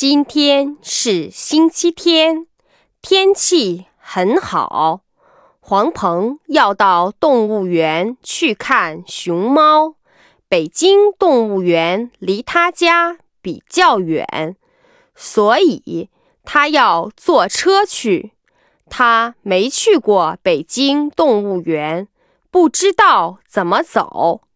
今天是星期天，天气很好。黄鹏要到动物园去看熊猫，北京动物园离他家比较远，所以他要坐车去。他没去过北京动物园，不知道怎么走。